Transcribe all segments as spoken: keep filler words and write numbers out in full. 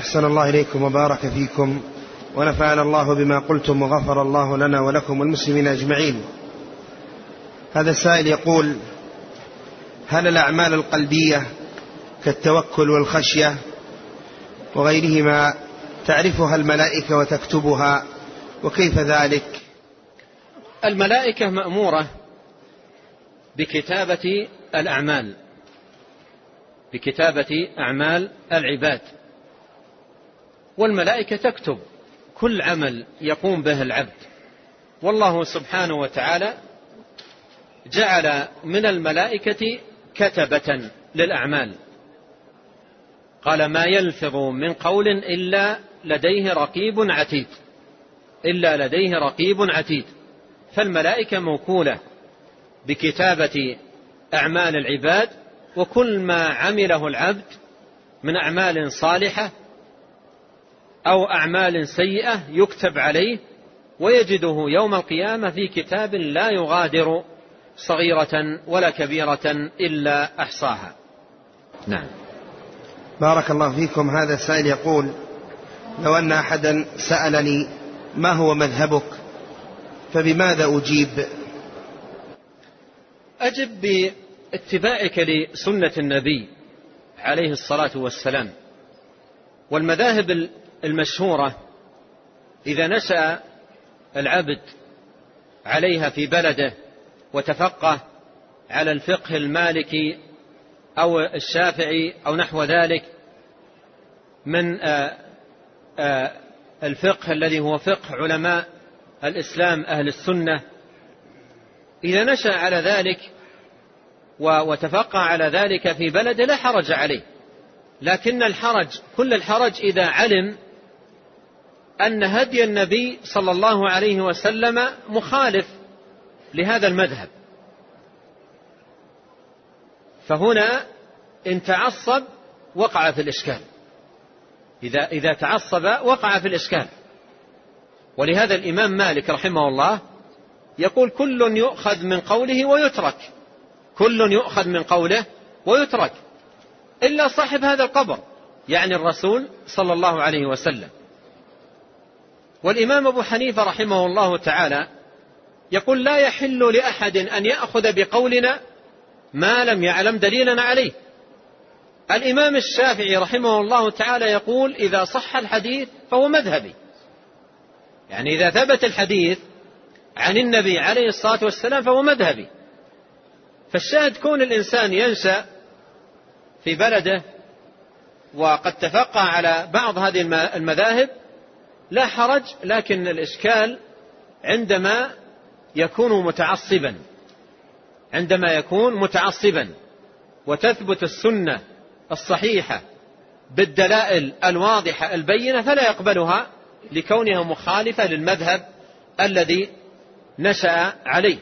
أحسن الله إليكم وبارك فيكم، ونفعنا الله بما قلتم وغفر الله لنا ولكم والمسلمين أجمعين. هذا السائل يقول: هل الأعمال القلبية كالتوكل والخشية وغيرهما تعرفها الملائكة وتكتبها، وكيف ذلك؟ الملائكة مأمورة بكتابة الأعمال، بكتابة أعمال العباد، والملائكة تكتب كل عمل يقوم به العبد. والله سبحانه وتعالى جعل من الملائكة كتبة للأعمال، قال: ما يلفظ من قول إلا لديه رقيب عتيد، إلا لديه رقيب عتيد. فالملائكة موكولة بكتابة أعمال العباد، وكل ما عمله العبد من أعمال صالحة أو أعمال سيئة يكتب عليه، ويجده يوم القيامة في كتاب لا يغادر صغيرة ولا كبيرة إلا أحصاها. نعم. بارك الله فيكم. هذا السائل يقول: لو أن أحدا سألني ما هو مذهبك فبماذا أجيب؟ أجب باتباعك لسنة النبي عليه الصلاة والسلام. والمذاهب المشهورة إذا نشأ العبد عليها في بلده وتفقه على الفقه المالكي أو الشافعي أو نحو ذلك من الفقه الذي هو فقه علماء الإسلام أهل السنة، إذا نشأ على ذلك وتفقه على ذلك في بلده لا حرج عليه. لكن الحرج كل الحرج إذا علم أن هدي النبي صلى الله عليه وسلم مخالف لهذا المذهب، فهنا إن تعصب وقع في الإشكال، إذا, إذا تعصب وقع في الإشكال. ولهذا الإمام مالك رحمه الله يقول: كل يؤخذ من قوله ويترك، كل يؤخذ من قوله ويترك إلا صاحب هذا القبر، يعني الرسول صلى الله عليه وسلم. والإمام أبو حنيفة رحمه الله تعالى يقول: لا يحل لأحد أن يأخذ بقولنا ما لم يعلم دليلنا عليه. الإمام الشافعي رحمه الله تعالى يقول: إذا صح الحديث فهو مذهبي، يعني إذا ثبت الحديث عن النبي عليه الصلاة والسلام فهو مذهبي. فالشاهد كون الإنسان ينشأ في بلده وقد تفقه على بعض هذه المذاهب لا حرج، لكن الإشكال عندما يكون متعصبا، عندما يكون متعصبا وتثبت السنة الصحيحة بالدلائل الواضحة البينة فلا يقبلها لكونها مخالفة للمذهب الذي نشأ عليه.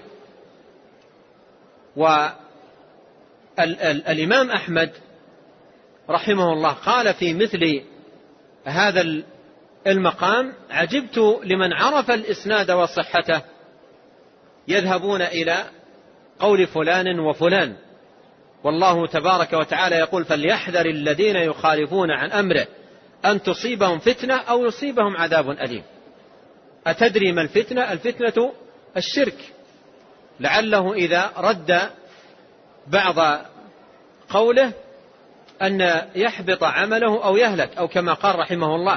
والإمام أحمد رحمه الله قال في مثل هذا المقام: عجبت لمن عرف الإسناد وصحته يذهبون إلى قول فلان وفلان، والله تبارك وتعالى يقول: فليحذر الذين يخالفون عن أمره أن تصيبهم فتنة أو يصيبهم عذاب أليم. أتدري ما الفتنة؟ الفتنة الشرك، لعله إذا رد بعض قوله أن يحبط عمله أو يهلك، أو كما قال رحمه الله: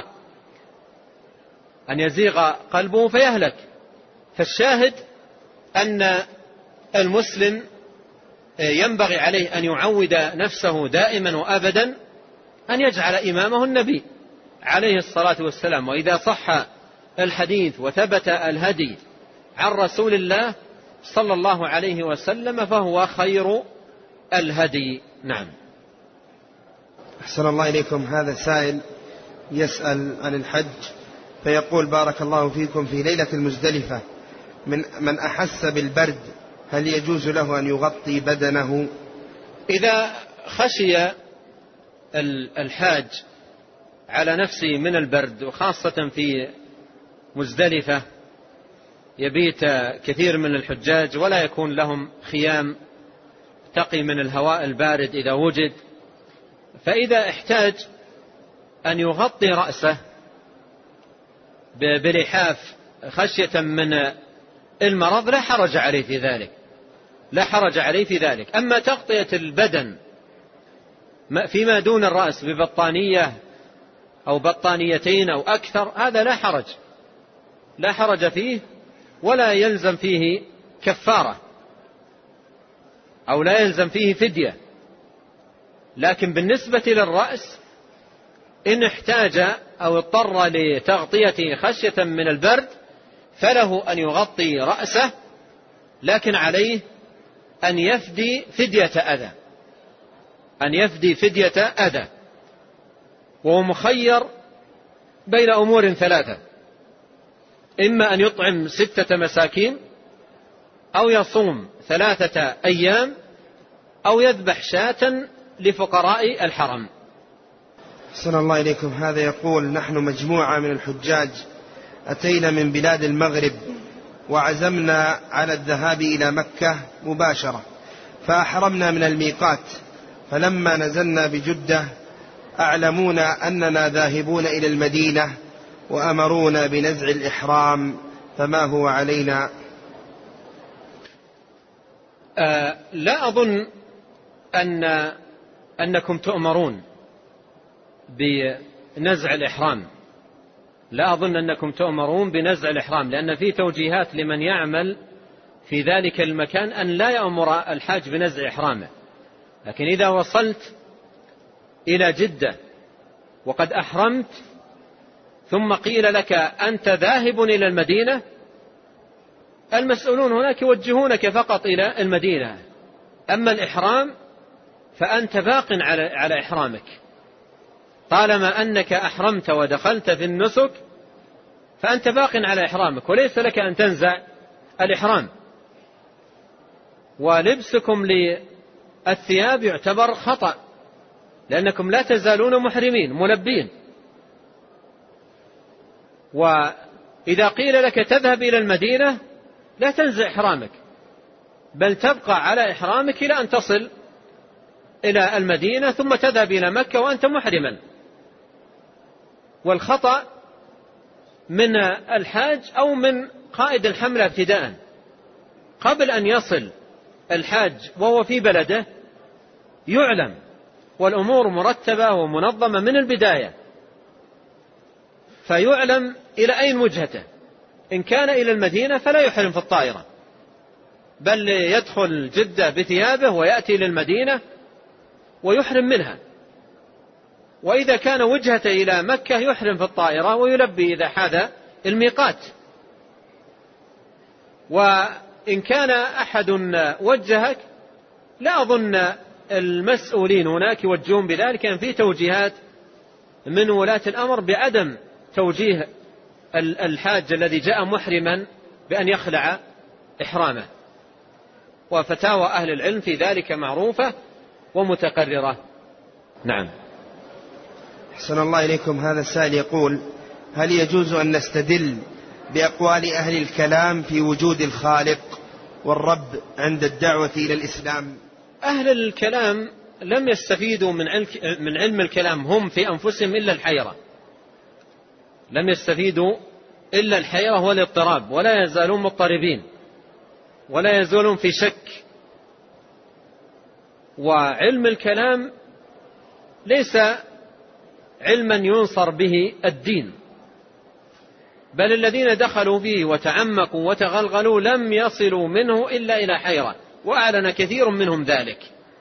أن يزيغ قلبه فيهلك. فالشاهد أن المسلم ينبغي عليه أن يعود نفسه دائما وأبدا أن يجعل إمامه النبي عليه الصلاة والسلام. وإذا صح الحديث وثبت الهدي عن رسول الله صلى الله عليه وسلم فهو خير الهدي. نعم. أحسن الله إليكم. هذا سائل يسأل عن الحج فيقول: بارك الله فيكم، في ليلة المزدلفة من, من أحس بالبرد هل يجوز له أن يغطي بدنه؟ إذا خشي الحاج على نفسه من البرد، وخاصة في مزدلفة يبيت كثير من الحجاج ولا يكون لهم خيام تقي من الهواء البارد إذا وجد، فإذا احتاج أن يغطي رأسه بلحاف خشية من المرض لا حرج عليه في ذلك، لا حرج عليه في ذلك. أما تغطية البدن فيما دون الرأس ببطانية أو بطانيتين أو أكثر، هذا لا حرج، لا حرج فيه ولا يلزم فيه كفارة أو لا يلزم فيه فدية. لكن بالنسبة للرأس إن احتاج أو اضطر لتغطيته خشية من البرد فله أن يغطي رأسه، لكن عليه أن يفدي فدية أذى، أن يفدي فدية أذى، وهو مخير بين أمور ثلاثة: إما أن يطعم ستة مساكين، أو يصوم ثلاثة أيام، أو يذبح شاة لفقراء الحرم. أحسن الله إليكم. هذا يقول: نحن مجموعة من الحجاج أتينا من بلاد المغرب وعزمنا على الذهاب إلى مكة مباشرة، فأحرمنا من الميقات، فلما نزلنا بجدة أعلمونا أننا ذاهبون إلى المدينة وأمرونا بنزع الإحرام، فما هو علينا؟ آه لا أظن أن أنكم تؤمرون بنزع الإحرام، لا أظن أنكم تؤمرون بنزع الإحرام، لأن في توجيهات لمن يعمل في ذلك المكان أن لا يأمر الحاج بنزع إحرامه. لكن إذا وصلت إلى جدة وقد أحرمت ثم قيل لك أنت ذاهب إلى المدينة، المسؤولون هناك يوجهونك فقط إلى المدينة. أما الإحرام فأنت باق على على إحرامك، طالما أنك أحرمت ودخلت في النسك فأنت باق على إحرامك، وليس لك أن تنزع الإحرام. ولبسكم للثياب يعتبر خطأ، لأنكم لا تزالون محرمين ملبين. وإذا قيل لك تذهب إلى المدينة لا تنزع إحرامك، بل تبقى على إحرامك إلى أن تصل إلى المدينة ثم تذهب إلى مكة وأنت محرما. والخطأ من الحاج أو من قائد الحملة ابتداء، قبل أن يصل الحاج وهو في بلده يعلم، والأمور مرتبة ومنظمة من البداية، فيعلم إلى أين وجهته. إن كان إلى المدينة فلا يحرم في الطائرة، بل يدخل جدة بثيابه ويأتي للمدينة ويحرم منها. وإذا كان وجهته إلى مكة يحرم في الطائرة ويلبي إذا حاذ الميقات. وإن كان أحد وجهك لا أظن المسؤولين هناك يوجهون بذلك، أن في توجيهات من ولاة الأمر بعدم توجيه الحاج الذي جاء محرما بأن يخلع إحرامه. وفتاوى أهل العلم في ذلك معروفة ومتقررة. نعم. أحسن الله إليكم. هذا السائل يقول: هل يجوز أن نستدل بأقوال أهل الكلام في وجود الخالق والرب عند الدعوة إلى الإسلام؟ أهل الكلام لم يستفيدوا من علم الكلام هم في أنفسهم إلا الحيرة، لم يستفيدوا إلا الحيرة والاضطراب، ولا يزالون مضطربين ولا يزالون في شك. وعلم الكلام ليس علما ينصر به الدين، بل الذين دخلوا فيه وتعمقوا وتغلغلوا لم يصلوا منه إلا إلى حيرة، وأعلن كثير منهم ذلك.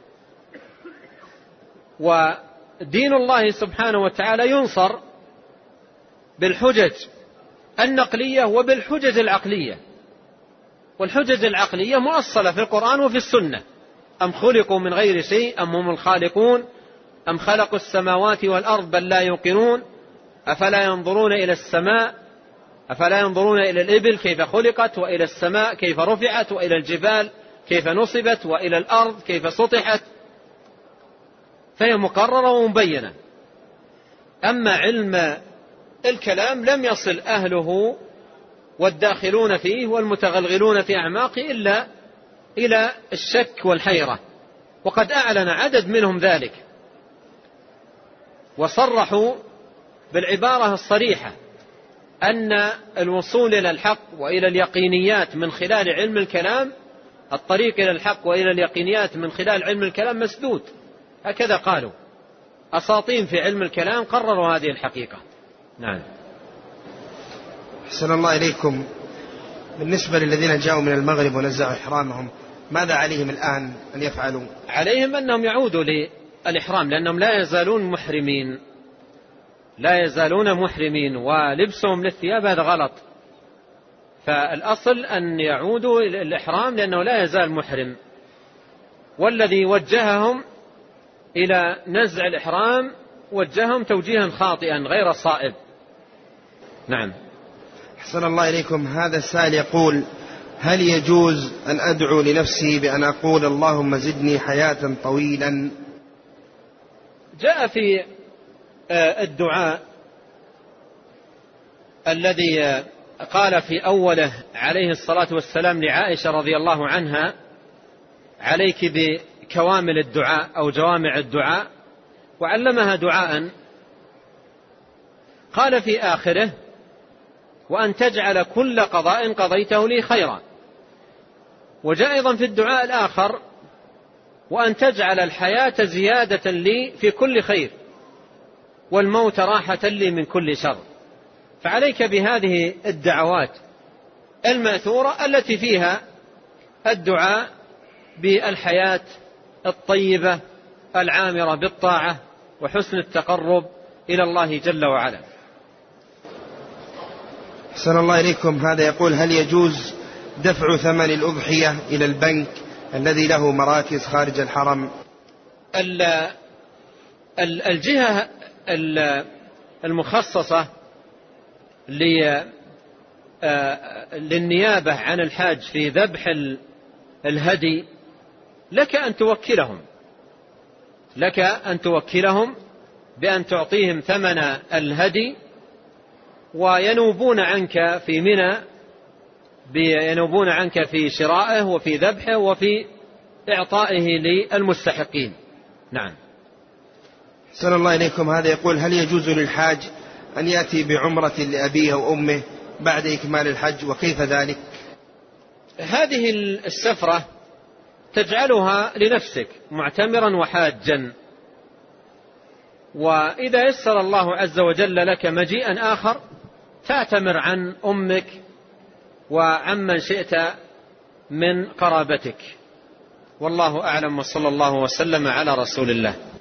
ودين الله سبحانه وتعالى ينصر بالحجج النقلية وبالحجج العقلية. والحجج العقلية مؤصلة في القرآن وفي السنة: أم خلقوا من غير شيء أم هم الخالقون أم خلقوا السماوات والأرض بل لا يوقنون أفلا ينظرون إلى السماء أفلا ينظرون إلى الإبل كيف خلقت، وإلى السماء كيف رفعت، وإلى الجبال كيف نصبت، وإلى الأرض كيف سطحت. فهي مقررة ومبينة. أما علم الكلام لم يصل أهله والداخلون فيه والمتغلغلون في أعماقه إلا إلى الشك والحيرة، وقد أعلن عدد منهم ذلك وصرحوا بالعبارة الصريحة أن الوصول إلى الحق وإلى اليقينيات من خلال علم الكلام، الطريق إلى الحق وإلى اليقينيات من خلال علم الكلام مسدود. هكذا قالوا أساطين في علم الكلام قرروا هذه الحقيقة. نعم. أحسن الله إليكم. بالنسبة للذين جاءوا من المغرب ونزعوا إحرامهم، ماذا عليهم الآن أن يفعلوا؟ عليهم أنهم يعودوا للإحرام، لأنهم لا يزالون محرمين، لا يزالون محرمين، ولبسهم للثياب هذا غلط. فالأصل أن يعودوا إلى الإحرام لأنه لا يزال محرم، والذي وجههم إلى نزع الإحرام وجههم توجيها خاطئا غير صائب. نعم. أحسن الله إليكم. هذا السائل يقول: هل يجوز أن أدعو لنفسي بأن أقول اللهم زدني حياة طويلا؟ جاء في الدعاء الذي قال في أوله عليه الصلاة والسلام لعائشة رضي الله عنها: عليك بكوامل الدعاء أو جوامع الدعاء، وعلمها دعاء قال في آخره: وأن تجعل كل قضاء قضيته لي خيرا. وجاء أيضا في الدعاء الآخر: وأن تجعل الحياة زيادة لي في كل خير والموت راحة لي من كل شر. فعليك بهذه الدعوات المأثورة التي فيها الدعاء بالحياة الطيبة العامرة بالطاعة وحسن التقرب إلى الله جل وعلا. أحسن الله إليكم. هذا يقول: هل يجوز دفع ثمن الأضحية إلى البنك الذي له مراكز خارج الحرم؟ الجهة المخصصة للنيابة عن الحاج في ذبح الهدي لك أن توكلهم لك أن توكلهم بأن تعطيهم ثمن الهدي، وينوبون عنك في منى ينوبون عنك في شرائه وفي ذبحه وفي إعطائه للمستحقين. نعم. أحسن الله إليكم. هذا يقول: هل يجوز للحاج أن يأتي بعمرة لأبيه أو أمه بعد إكمال الحج، وكيف ذلك؟ هذه السفرة تجعلها لنفسك معتمرا وحاجا، وإذا يسر الله عز وجل لك مجيئا آخر تعتمر عن أمك وعمن شئت من قرابتك. والله أعلم، وصلى الله وسلم على رسول الله.